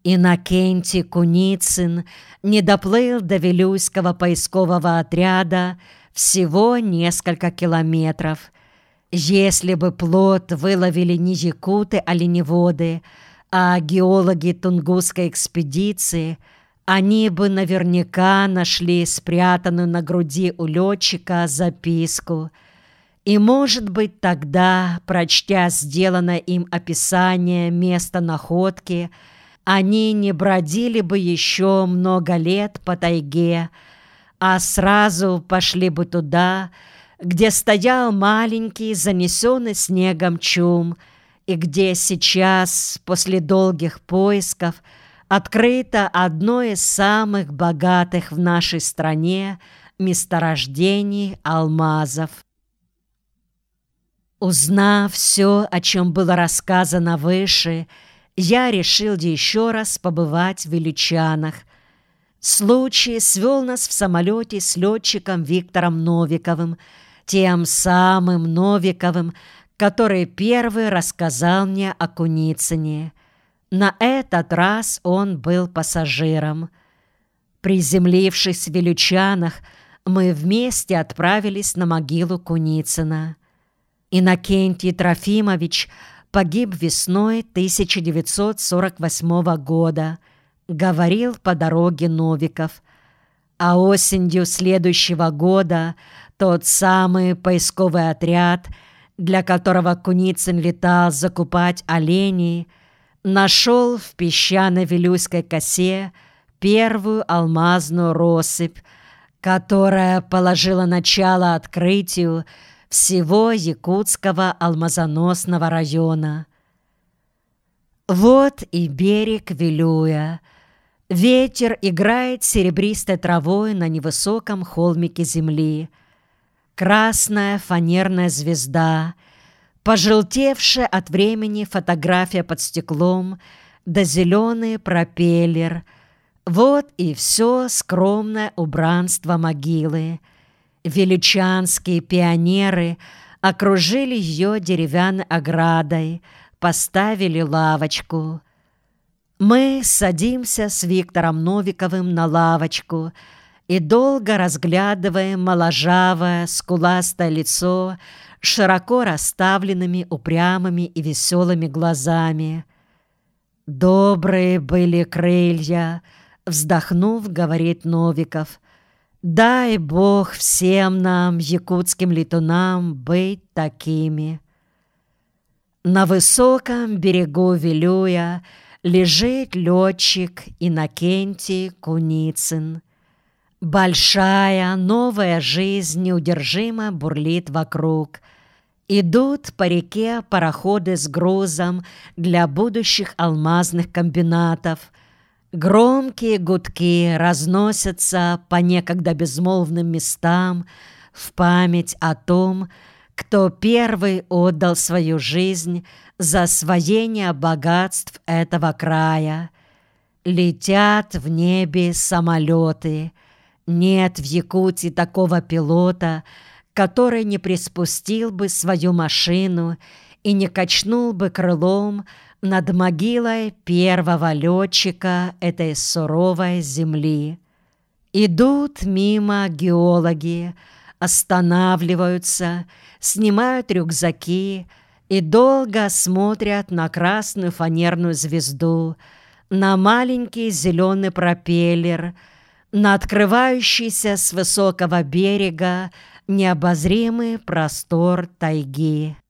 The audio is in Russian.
Иннокентий Куницын не доплыл до Вилюйского поискового отряда всего несколько километров. Если бы плот выловили не якуты-оленеводы, а геологи Тунгусской экспедиции, они бы наверняка нашли спрятанную на груди у летчика записку. И, может быть, тогда, прочтя сделанное им описание места находки, они не бродили бы еще много лет по тайге, а сразу пошли бы туда, где стоял маленький, занесенный снегом чум, и где сейчас, после долгих поисков, открыто одно из самых богатых в нашей стране месторождений алмазов. Узнав все, о чем было рассказано выше, я решил еще раз побывать в Вилючанах. Случай свел нас в самолете с летчиком Виктором Новиковым, тем самым Новиковым, который первый рассказал мне о Куницыне. На этот раз он был пассажиром. Приземлившись в Вилючанах, мы вместе отправились на могилу Куницына. Иннокентий Трофимович погиб весной 1948 года, говорил по дороге Новиков. А осенью следующего года тот самый поисковый отряд, для которого Куницын летал закупать оленей, нашел в песчаной Вилюйской косе первую алмазную россыпь, которая положила начало открытию всего якутского алмазоносного района. Вот и берег Вилюя. Ветер играет серебристой травой на невысоком холмике земли. Красная фанерная звезда, пожелтевшая от времени фотография под стеклом, да зеленый пропеллер. Вот и все скромное убранство могилы. Вилючанские пионеры окружили ее деревянной оградой, поставили лавочку. Мы садимся с Виктором Новиковым на лавочку и долго разглядываем моложавое, скуластое лицо с широко расставленными упрямыми и веселыми глазами. «Добрые были крылья», — вздохнув, говорит Новиков. «Дай Бог всем нам, якутским летунам, быть такими». На высоком берегу Вилюя лежит летчик Иннокентий Куницын. Большая новая жизнь неудержимо бурлит вокруг. Идут по реке пароходы с грузом для будущих алмазных комбинатов. Громкие гудки разносятся по некогда безмолвным местам в память о том, кто первый отдал свою жизнь за освоение богатств этого края. Летят в небе самолеты. Нет в Якутии такого пилота, который не приспустил бы свою машину и не качнул бы крылом над могилой первого летчика этой суровой земли. Идут мимо геологи, останавливаются, снимают рюкзаки и долго смотрят на красную фанерную звезду, на маленький зеленый пропеллер, на открывающийся с высокого берега необозримый простор тайги.